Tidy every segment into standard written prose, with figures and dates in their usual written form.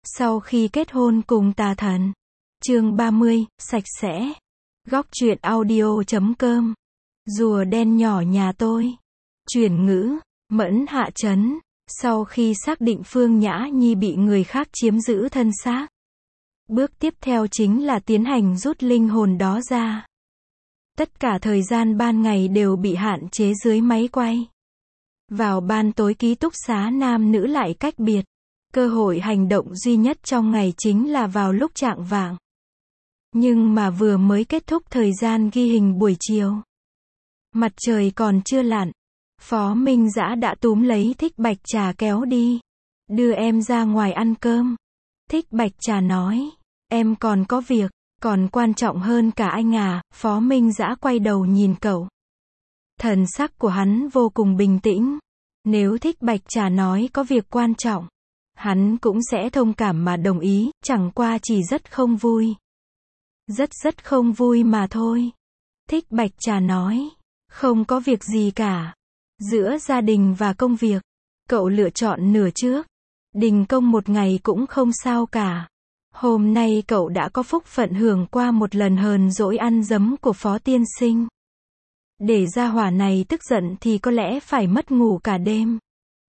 Sau khi kết hôn cùng tà thần. Chương 30, sạch sẽ. Góc truyện audio.com. Rùa đen nhỏ nhà tôi. Chuyển ngữ, Mẫn hạ trấn. Sau khi xác định Phương Nhã Nhi bị người khác chiếm giữ thân xác, bước tiếp theo chính là tiến hành rút linh hồn đó ra. Tất cả thời gian ban ngày đều bị hạn chế dưới máy quay. Vào ban tối ký túc xá nam nữ lại cách biệt. Cơ hội hành động duy nhất trong ngày chính là vào lúc chạng vạng. Nhưng mà vừa mới kết thúc thời gian ghi hình buổi chiều, mặt trời còn chưa lặn, Phó Minh Dã đã túm lấy Thích Bạch Trà kéo đi. Đưa em ra ngoài ăn cơm. Thích Bạch Trà nói, em còn có việc, còn quan trọng hơn cả anh à. Phó Minh Dã quay đầu nhìn cậu. Thần sắc của hắn vô cùng bình tĩnh. Nếu Thích Bạch Trà nói có việc quan trọng, hắn cũng sẽ thông cảm mà đồng ý, chẳng qua chỉ rất không vui. Rất không vui mà thôi. Thích Bạch Trà nói, không có việc gì cả. Giữa gia đình và công việc, cậu lựa chọn nửa trước. Đình công một ngày cũng không sao cả. Hôm nay cậu đã có phúc phận hưởng qua một lần hờn dỗi ăn dấm của Phó tiên sinh. Để gia hỏa này tức giận thì có lẽ phải mất ngủ cả đêm.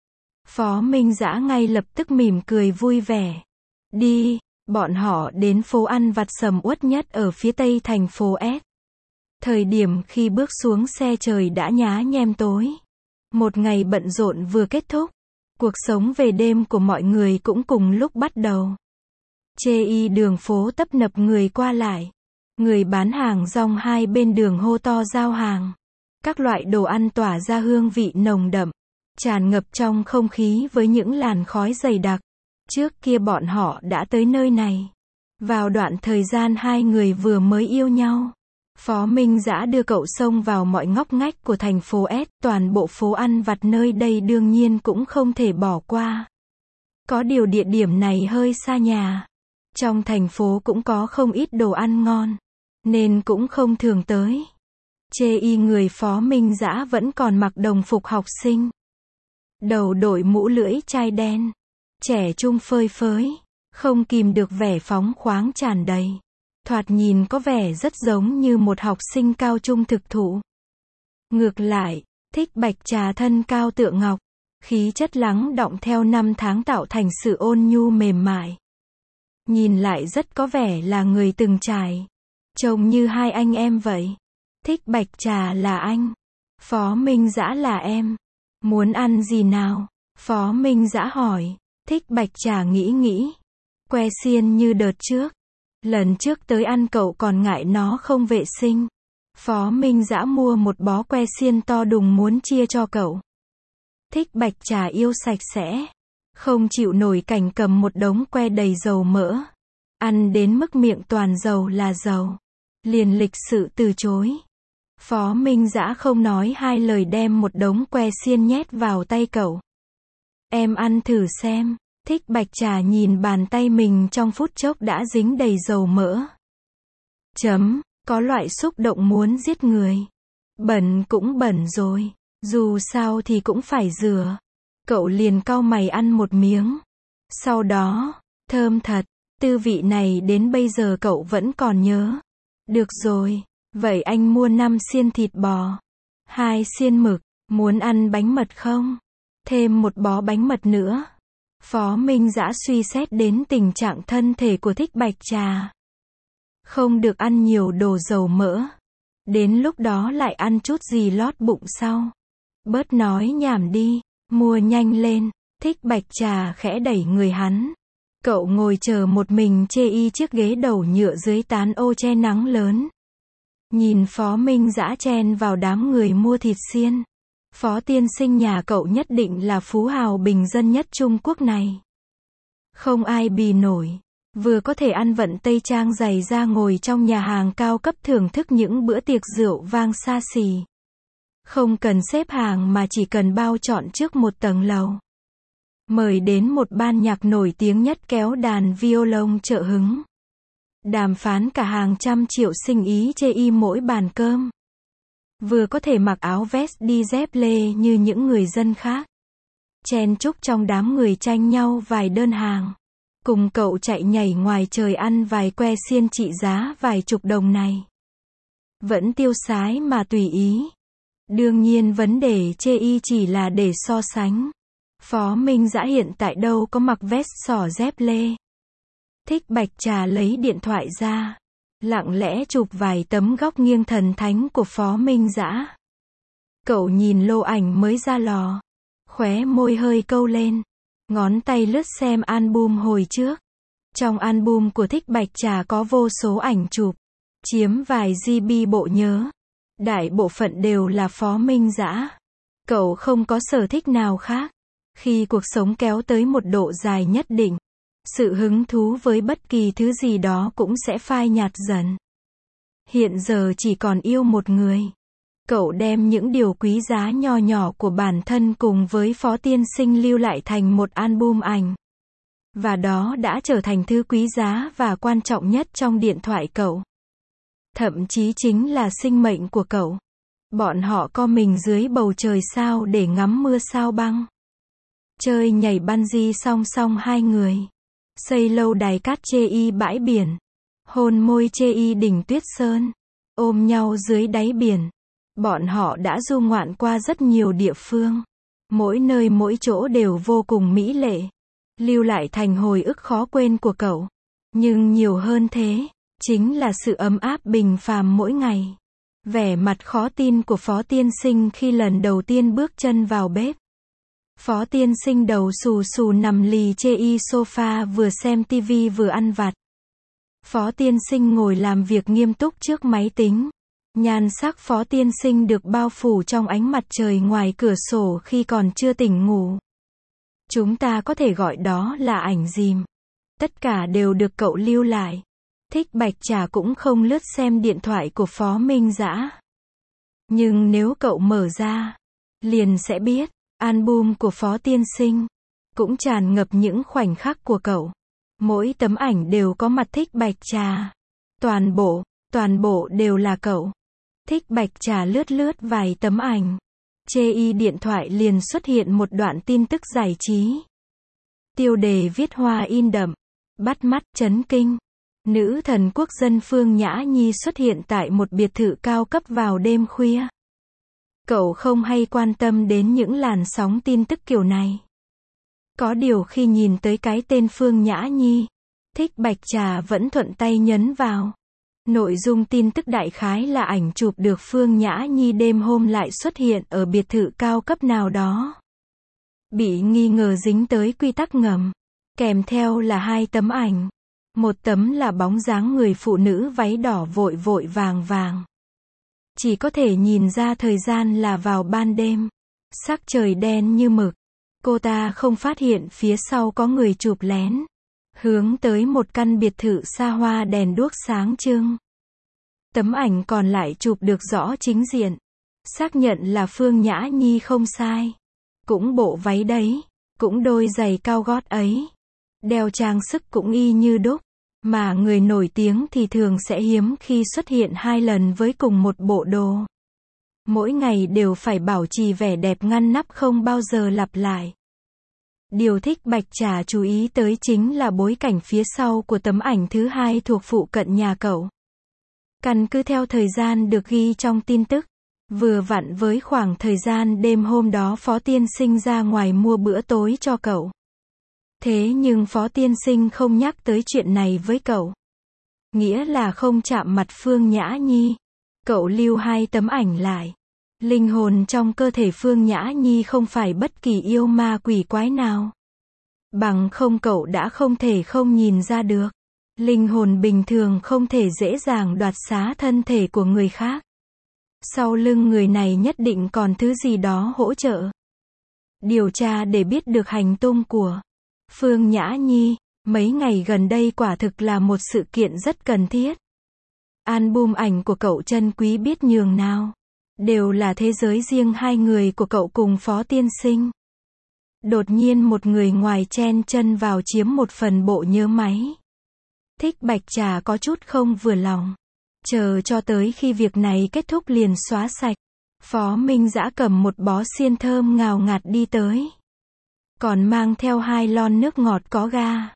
Phó Minh Dã ngay lập tức mỉm cười vui vẻ. Đi, bọn họ đến phố ăn vặt sầm uất nhất ở phía tây thành phố S. Thời điểm khi bước xuống xe trời đã nhá nhem tối. Một ngày bận rộn vừa kết thúc. Cuộc sống về đêm của mọi người cũng cùng lúc bắt đầu. Chê y đường phố tấp nập người qua lại. Người bán hàng rong hai bên đường hô to giao hàng. Các loại đồ ăn tỏa ra hương vị nồng đậm, tràn ngập trong không khí với những làn khói dày đặc. Trước kia bọn họ đã tới nơi này. Vào đoạn thời gian hai người vừa mới yêu nhau, Phó Minh Dã đưa cậu xông vào mọi ngóc ngách của thành phố S. Toàn bộ phố ăn vặt nơi đây đương nhiên cũng không thể bỏ qua. Có điều địa điểm này hơi xa nhà. Trong thành phố cũng có không ít đồ ăn ngon, nên cũng không thường tới. Chê y người Phó Minh Dã vẫn còn mặc đồng phục học sinh. Đầu đội mũ lưỡi chai đen. Trẻ trung phơi phới. Không kìm được vẻ phóng khoáng tràn đầy. Thoạt nhìn có vẻ rất giống như một học sinh cao trung thực thụ. Ngược lại, Thích Bạch Trà thân cao tựa ngọc. Khí chất lắng đọng theo năm tháng tạo thành sự ôn nhu mềm mại. Nhìn lại rất có vẻ là người từng trải. Trông như hai anh em vậy. Thích Bạch Trà là anh. Phó Minh Dã là em. Muốn ăn gì nào? Phó Minh Dã hỏi. Thích Bạch Trà nghĩ. Que xiên như đợt trước. Lần trước tới ăn cậu còn ngại nó không vệ sinh. Phó Minh Dã mua một bó que xiên to đùng muốn chia cho cậu. Thích Bạch Trà yêu sạch sẽ. Không chịu nổi cảnh cầm một đống que đầy dầu mỡ. Ăn đến mức miệng toàn dầu là dầu. Liền lịch sự từ chối. Phó Minh Dã không nói hai lời đem một đống que xiên nhét vào tay cậu. Em ăn thử xem. Thích Bạch Trà nhìn bàn tay mình trong phút chốc đã dính đầy dầu mỡ. Có loại xúc động muốn giết người. Bẩn cũng bẩn rồi. Dù sao thì cũng phải rửa. Cậu liền cau mày ăn một miếng. Sau đó, thơm thật. Tư vị này đến bây giờ cậu vẫn còn nhớ. Được rồi. Vậy anh mua 5 xiên thịt bò. 2 xiên mực. Muốn ăn bánh mật không? Thêm một bó bánh mật nữa. Phó Minh Dã suy xét đến tình trạng thân thể của Thích Bạch Trà. Không được ăn nhiều đồ dầu mỡ. Đến lúc đó lại ăn chút gì lót bụng sau. Bớt nói nhảm đi. Mua nhanh lên. Thích Bạch Trà khẽ đẩy người hắn. Cậu ngồi chờ một mình chê y chiếc ghế đầu nhựa dưới tán ô che nắng lớn. Nhìn Phó Minh Dã chen vào đám người mua thịt xiên. Phó tiên sinh nhà cậu nhất định là phú hào bình dân nhất Trung Quốc này. Không ai bì nổi. Vừa có thể ăn vận tây trang giày ra ngồi trong nhà hàng cao cấp thưởng thức những bữa tiệc rượu vang xa xỉ. Không cần xếp hàng mà chỉ cần bao trọn trước một tầng lầu. Mời đến một ban nhạc nổi tiếng nhất kéo đàn violon trợ hứng. Đàm phán cả hàng trăm triệu sinh ý chê y mỗi bàn cơm. Vừa có thể mặc áo vest đi dép lê như những người dân khác. Chen chúc trong đám người tranh nhau vài đơn hàng. cùng cậu chạy nhảy ngoài trời ăn vài que xiên trị giá vài chục đồng này. Vẫn tiêu sái mà tùy ý. Đương nhiên vấn đề chê y chỉ là để so sánh. Phó Minh Dã hiện tại đâu có mặc vest xỏ dép lê. Thích Bạch Trà lấy điện thoại ra, lặng lẽ chụp vài tấm góc nghiêng thần thánh của Phó Minh Dã. Cậu nhìn lô ảnh mới ra lò, khóe môi hơi câu lên, ngón tay lướt xem album hồi trước. Trong album của Thích Bạch Trà có vô số ảnh chụp, chiếm vài GB bộ nhớ. Đại bộ phận đều là Phó Minh Dã. Cậu không có sở thích nào khác. Khi cuộc sống kéo tới một độ dài nhất định, sự hứng thú với bất kỳ thứ gì đó cũng sẽ phai nhạt dần. Hiện giờ chỉ còn yêu một người. Cậu đem những điều quý giá nho nhỏ của bản thân cùng với Phó Tiên Sinh lưu lại thành một album ảnh. Và đó đã trở thành thứ quý giá và quan trọng nhất trong điện thoại cậu. Thậm chí chính là sinh mệnh của cậu. Bọn họ co mình dưới bầu trời sao để ngắm mưa sao băng. Chơi nhảy bungee song song hai người. Xây lâu đài cát chê y bãi biển. Hôn môi chê y đỉnh tuyết sơn. Ôm nhau dưới đáy biển. Bọn họ đã du ngoạn qua rất nhiều địa phương. Mỗi nơi mỗi chỗ đều vô cùng mỹ lệ. Lưu lại thành hồi ức khó quên của cậu. Nhưng nhiều hơn thế, chính là sự ấm áp bình phàm mỗi ngày. Vẻ mặt khó tin của Phó Tiên Sinh khi lần đầu tiên bước chân vào bếp. Phó Tiên Sinh đầu xù xù nằm lì chê y sofa vừa xem tivi vừa ăn vặt. Phó Tiên Sinh ngồi làm việc nghiêm túc trước máy tính. Nhan sắc Phó Tiên Sinh được bao phủ trong ánh mặt trời ngoài cửa sổ khi còn chưa tỉnh ngủ. Chúng ta có thể gọi đó là ảnh dìm. Tất cả đều được cậu lưu lại. Thích Bạch Trà cũng không lướt xem điện thoại của Phó Minh Dã. Nhưng nếu cậu mở ra, liền sẽ biết, album của Phó Tiên Sinh cũng tràn ngập những khoảnh khắc của cậu. Mỗi tấm ảnh đều có mặt Thích Bạch Trà. Toàn bộ đều là cậu. Thích Bạch Trà lướt vài tấm ảnh. Chê y điện thoại liền xuất hiện một đoạn tin tức giải trí. Tiêu đề viết hoa in đậm, bắt mắt chấn kinh. Nữ thần quốc dân Phương Nhã Nhi xuất hiện tại một biệt thự cao cấp vào đêm khuya. Cậu không hay quan tâm đến những làn sóng tin tức kiểu này. Có điều khi nhìn tới cái tên Phương Nhã Nhi, Thích Bạch Trà vẫn thuận tay nhấn vào. Nội dung tin tức đại khái là ảnh chụp được Phương Nhã Nhi đêm hôm lại xuất hiện ở biệt thự cao cấp nào đó. Bị nghi ngờ dính tới quy tắc ngầm. Kèm theo là hai tấm ảnh. Một tấm là bóng dáng người phụ nữ váy đỏ vội vàng. Chỉ có thể nhìn ra thời gian là vào ban đêm. Sắc trời đen như mực. Cô ta không phát hiện phía sau có người chụp lén. Hướng tới một căn biệt thự xa hoa đèn đuốc sáng trưng. Tấm ảnh còn lại chụp được rõ chính diện. Xác nhận là Phương Nhã Nhi không sai. Cũng bộ váy đấy. Cũng đôi giày cao gót ấy. Đeo trang sức cũng y như đúc. Mà người nổi tiếng thì thường sẽ hiếm khi xuất hiện hai lần với cùng một bộ đồ. Mỗi ngày đều phải bảo trì vẻ đẹp ngăn nắp không bao giờ lặp lại. Điều Thích Bạch Trà chú ý tới chính là bối cảnh phía sau của tấm ảnh thứ hai thuộc phụ cận nhà cậu. Căn cứ theo thời gian được ghi trong tin tức, vừa vặn với khoảng thời gian đêm hôm đó Phó Tiên Sinh ra ngoài mua bữa tối cho cậu. Thế nhưng Phó Tiên Sinh không nhắc tới chuyện này với cậu. Nghĩa là không chạm mặt Phương Nhã Nhi. Cậu lưu hai tấm ảnh lại. Linh hồn trong cơ thể Phương Nhã Nhi không phải bất kỳ yêu ma quỷ quái nào. Bằng không cậu đã không thể không nhìn ra được. Linh hồn bình thường không thể dễ dàng đoạt xá thân thể của người khác. Sau lưng người này nhất định còn thứ gì đó hỗ trợ. Điều tra để biết được hành tung của Phương Nhã Nhi. Mấy ngày gần đây quả thực là một sự kiện rất cần thiết. Album ảnh của cậu chân quý biết nhường nào. Đều là thế giới riêng hai người của cậu cùng Phó Tiên Sinh. Đột nhiên một người ngoài chen chân vào chiếm một phần bộ nhớ máy. Thích Bạch Trà có chút không vừa lòng. Chờ cho tới khi việc này kết thúc liền xóa sạch. Phó Minh Dã cầm một bó xiên thơm ngào ngạt đi tới. Còn mang theo hai lon nước ngọt có ga.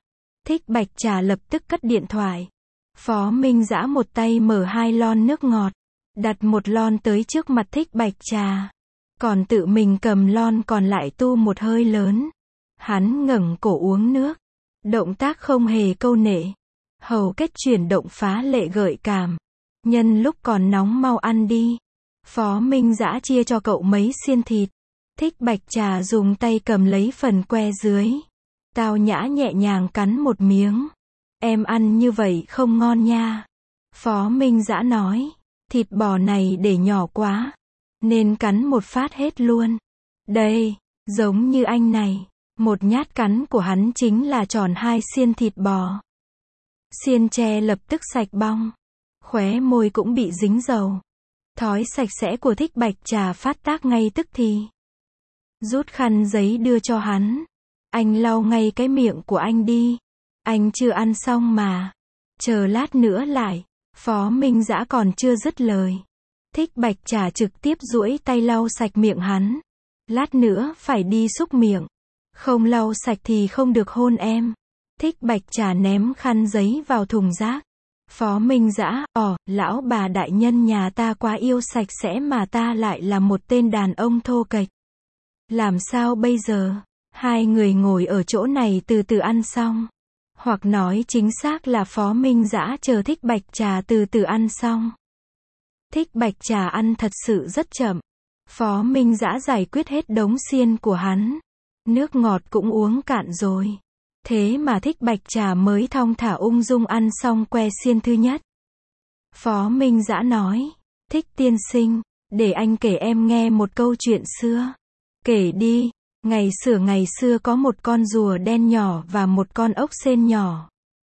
Thích Bạch Trà lập tức cất điện thoại. Phó Minh Dã một tay mở 2 lon nước ngọt, đặt một lon tới trước mặt Thích Bạch Trà, còn tự mình cầm lon còn lại tu một hơi lớn. Hắn ngẩng cổ uống nước, động tác không hề câu nệ, hầu kết chuyển động phá lệ gợi cảm. Nhân lúc còn nóng mau ăn đi. Phó Minh Dã chia cho cậu mấy xiên thịt. Thích Bạch Trà dùng tay cầm lấy phần que dưới. Tao nhã nhẹ nhàng cắn một miếng. Em ăn như vậy không ngon nha. Phó Minh Dã nói, thịt bò này để nhỏ quá, nên cắn một phát hết luôn. Đây, giống như anh này, một nhát cắn của hắn chính là tròn 2 xiên thịt bò. Xiên tre lập tức sạch bong, khóe môi cũng bị dính dầu. Thói sạch sẽ của Thích Bạch Trà phát tác ngay tức thì. Rút khăn giấy đưa cho hắn. Anh lau ngay cái miệng của anh đi. Anh chưa ăn xong mà. Chờ lát nữa lại. Phó Minh Dã còn chưa dứt lời. Thích Bạch Trà trực tiếp duỗi tay lau sạch miệng hắn. Lát nữa phải đi xúc miệng. Không lau sạch thì không được hôn em. Thích Bạch Trà ném khăn giấy vào thùng rác. Phó Minh Dã, lão bà đại nhân nhà ta quá yêu sạch sẽ mà ta lại là một tên đàn ông thô kệch. Làm sao bây giờ? Hai người ngồi ở chỗ này từ từ ăn xong. Hoặc nói chính xác là Phó Minh Dã chờ Thích Bạch Trà từ từ ăn xong. Thích Bạch Trà ăn thật sự rất chậm. Phó Minh Dã giải quyết hết đống xiên của hắn. Nước ngọt cũng uống cạn rồi. Thế mà Thích Bạch Trà mới thong thả ung dung ăn xong que xiên thứ nhất. Phó Minh Dã nói, Thích tiên sinh, để anh kể em nghe một câu chuyện xưa. Kể đi. Ngày xưa có một con rùa đen nhỏ và một con ốc sên nhỏ.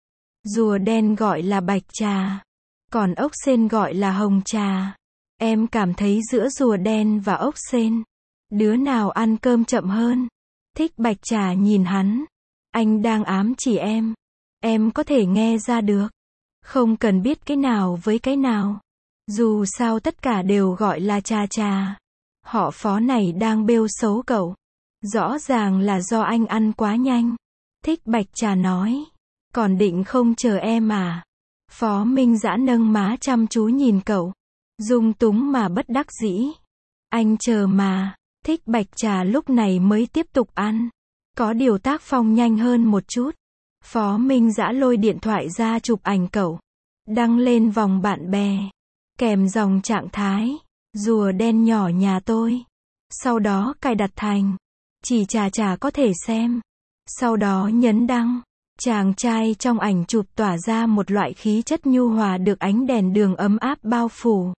Rùa đen gọi là Bạch Trà, còn ốc sên gọi là Hồng Trà. Em cảm thấy giữa rùa đen và ốc sên, đứa nào ăn cơm chậm hơn? Thích Bạch Trà nhìn hắn. Anh đang ám chỉ em. Em có thể nghe ra được. Không cần biết cái nào với cái nào. Dù sao tất cả đều gọi là Trà Trà. Họ Phó này đang bêu xấu cậu. Rõ ràng là do anh ăn quá nhanh. Thích Bạch Trà nói. Còn định không chờ em à? Phó Minh Dã nâng má chăm chú nhìn cậu. Dung túng mà bất đắc dĩ. Anh chờ mà. Thích Bạch Trà lúc này mới tiếp tục ăn. Có điều tác phong nhanh hơn một chút. Phó Minh Dã lôi điện thoại ra chụp ảnh cậu. Đăng lên vòng bạn bè. Kèm dòng trạng thái. Rùa đen nhỏ nhà tôi. Sau đó cài đặt thành. Chỉ Trà Trà có thể xem. Sau đó nhấn đăng. Chàng trai trong ảnh chụp tỏa ra một loại khí chất nhu hòa được ánh đèn đường ấm áp bao phủ.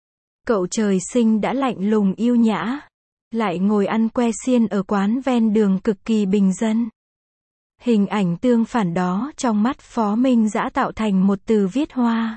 Cậu trời sinh đã lạnh lùng yêu nhã. Lại ngồi ăn que xiên ở quán ven đường cực kỳ bình dân. Hình ảnh tương phản đó trong mắt Phó Minh Dã tạo thành một từ viết hoa.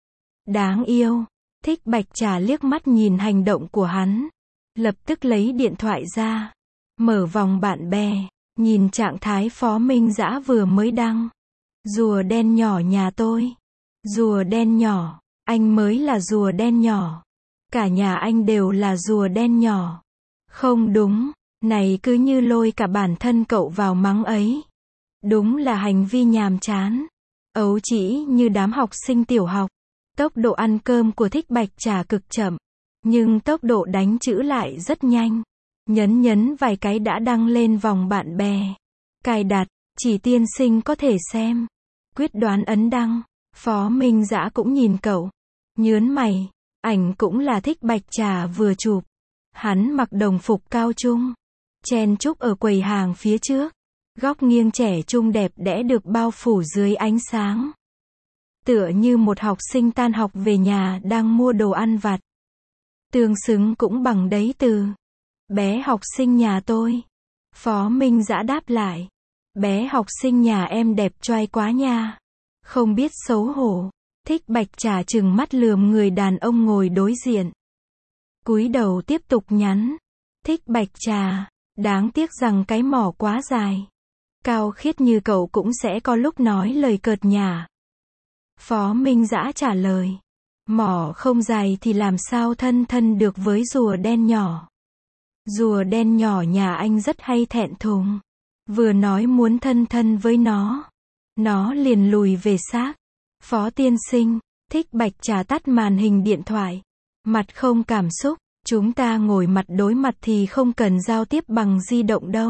Đáng yêu. Thích Bạch Trà liếc mắt nhìn hành động của hắn. Lập tức lấy điện thoại ra. Mở vòng bạn bè. Nhìn trạng thái Phó Minh Dã vừa mới đăng. Rùa đen nhỏ nhà tôi. Rùa đen nhỏ. Anh mới là rùa đen nhỏ. Cả nhà anh đều là rùa đen nhỏ. Không đúng. Này cứ như lôi cả bản thân cậu vào mắng ấy. Đúng là hành vi nhàm chán. Ấu trĩ như đám học sinh tiểu học. Tốc độ ăn cơm của Thích Bạch Trà cực chậm. Nhưng tốc độ đánh chữ lại rất nhanh. Nhấn vài cái đã đăng lên vòng bạn bè. Cài đặt, chỉ tiên sinh có thể xem. Quyết đoán ấn đăng. Phó Minh Dã cũng nhìn cậu. Nhớn mày. Ảnh cũng là Thích Bạch Trà vừa chụp. Hắn mặc đồng phục cao trung. Chen chúc ở quầy hàng phía trước. Góc nghiêng trẻ trung đẹp đẽ được bao phủ dưới ánh sáng. Tựa như một học sinh tan học về nhà đang mua đồ ăn vặt. Tương xứng cũng bằng đấy từ. Bé học sinh nhà tôi. Phó Minh Dã đáp lại. Bé học sinh nhà em đẹp trai quá nha. Không biết xấu hổ. Thích Bạch Trà trừng mắt lườm người đàn ông ngồi đối diện. Cúi đầu tiếp tục nhắn. Thích Bạch Trà. Đáng tiếc rằng cái mỏ quá dài. Cao khiết như cậu cũng sẽ có lúc nói lời cợt nhả. Phó Minh Dã trả lời. Mỏ không dài thì làm sao thân được với rùa đen nhỏ. Rùa đen nhỏ nhà anh rất hay thẹn thùng. Vừa nói muốn thân với nó. nó liền lùi về xác. Phó tiên sinh, Thích Bạch Trà tắt màn hình điện thoại. Mặt không cảm xúc, chúng ta ngồi mặt đối mặt thì không cần giao tiếp bằng di động đâu.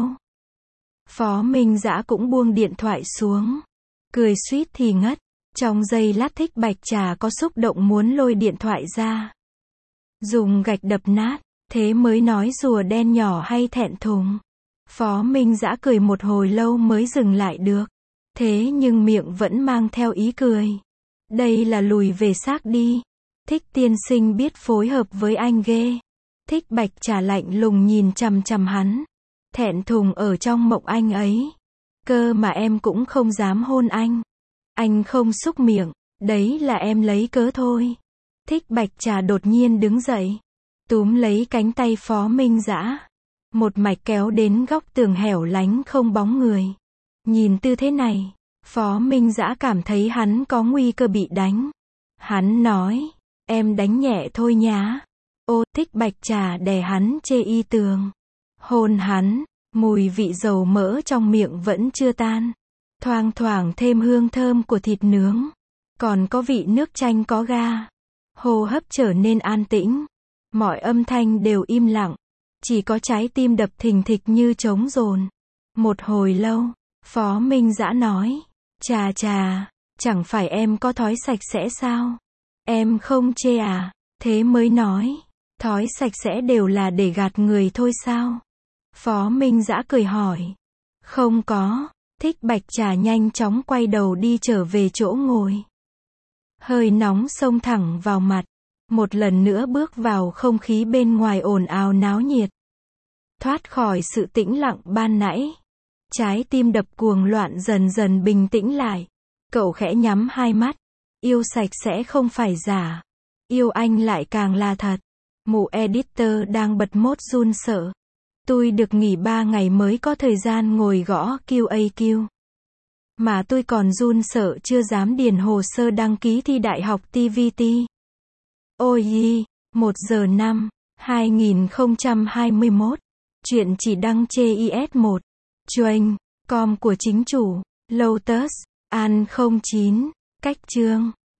Phó Minh Dã cũng buông điện thoại xuống. Cười suýt thì ngất. Trong giây lát Thích Bạch Trà có xúc động muốn lôi điện thoại ra. Dùng gạch đập nát, thế mới nói rùa đen nhỏ hay thẹn thùng. Phó Minh Dã cười một hồi lâu mới dừng lại được. Thế nhưng miệng vẫn mang theo ý cười. Đây là lùi về xác đi. Thích tiên sinh biết phối hợp với anh ghê. Thích Bạch Trà lạnh lùng nhìn chằm chằm hắn. Thẹn thùng ở trong mộng anh ấy. Cơ mà em cũng không dám hôn anh. Anh không xúc miệng, đấy là em lấy cớ thôi. Thích Bạch Trà đột nhiên đứng dậy, túm lấy cánh tay Phó Minh Dã, một mạch kéo đến góc tường hẻo lánh không bóng người. Nhìn tư thế này, Phó Minh Dã cảm thấy hắn có nguy cơ bị đánh. Hắn nói, em đánh nhẹ thôi nhá. Ô, Thích Bạch Trà đè hắn chê y tường. Hôn hắn, mùi vị dầu mỡ trong miệng vẫn chưa tan. Thoang thoảng thêm hương thơm của thịt nướng. Còn có vị nước chanh có ga. Hô hấp trở nên an tĩnh. Mọi âm thanh đều im lặng. Chỉ có trái tim đập thình thịch như trống dồn. Một hồi lâu, Phó Minh Dã nói. Chà chà, chẳng phải em có thói sạch sẽ sao? Em không chê à? Thế mới nói. Thói sạch sẽ đều là để gạt người thôi sao? Phó Minh Dã cười hỏi. Không có. Thích Bạch Trà nhanh chóng quay đầu đi trở về chỗ ngồi. Hơi nóng xông thẳng vào mặt. Một lần nữa bước vào không khí bên ngoài ồn ào náo nhiệt. Thoát khỏi sự tĩnh lặng ban nãy. Trái tim đập cuồng loạn dần dần bình tĩnh lại. Cậu khẽ nhắm hai mắt. Yêu sạch sẽ không phải giả. Yêu anh lại càng là thật. Mụ editor đang bật mốt run sợ. Tôi được nghỉ 3 ngày mới có thời gian ngồi gõ QAQ. Mà tôi còn run sợ chưa dám điền hồ sơ đăng ký thi đại học TVT. Ôi yi, 1:05, 2021. Chuyện chỉ đăng chê IS1. Chuềnh, com của chính chủ, Lotus, An 09, cách chương.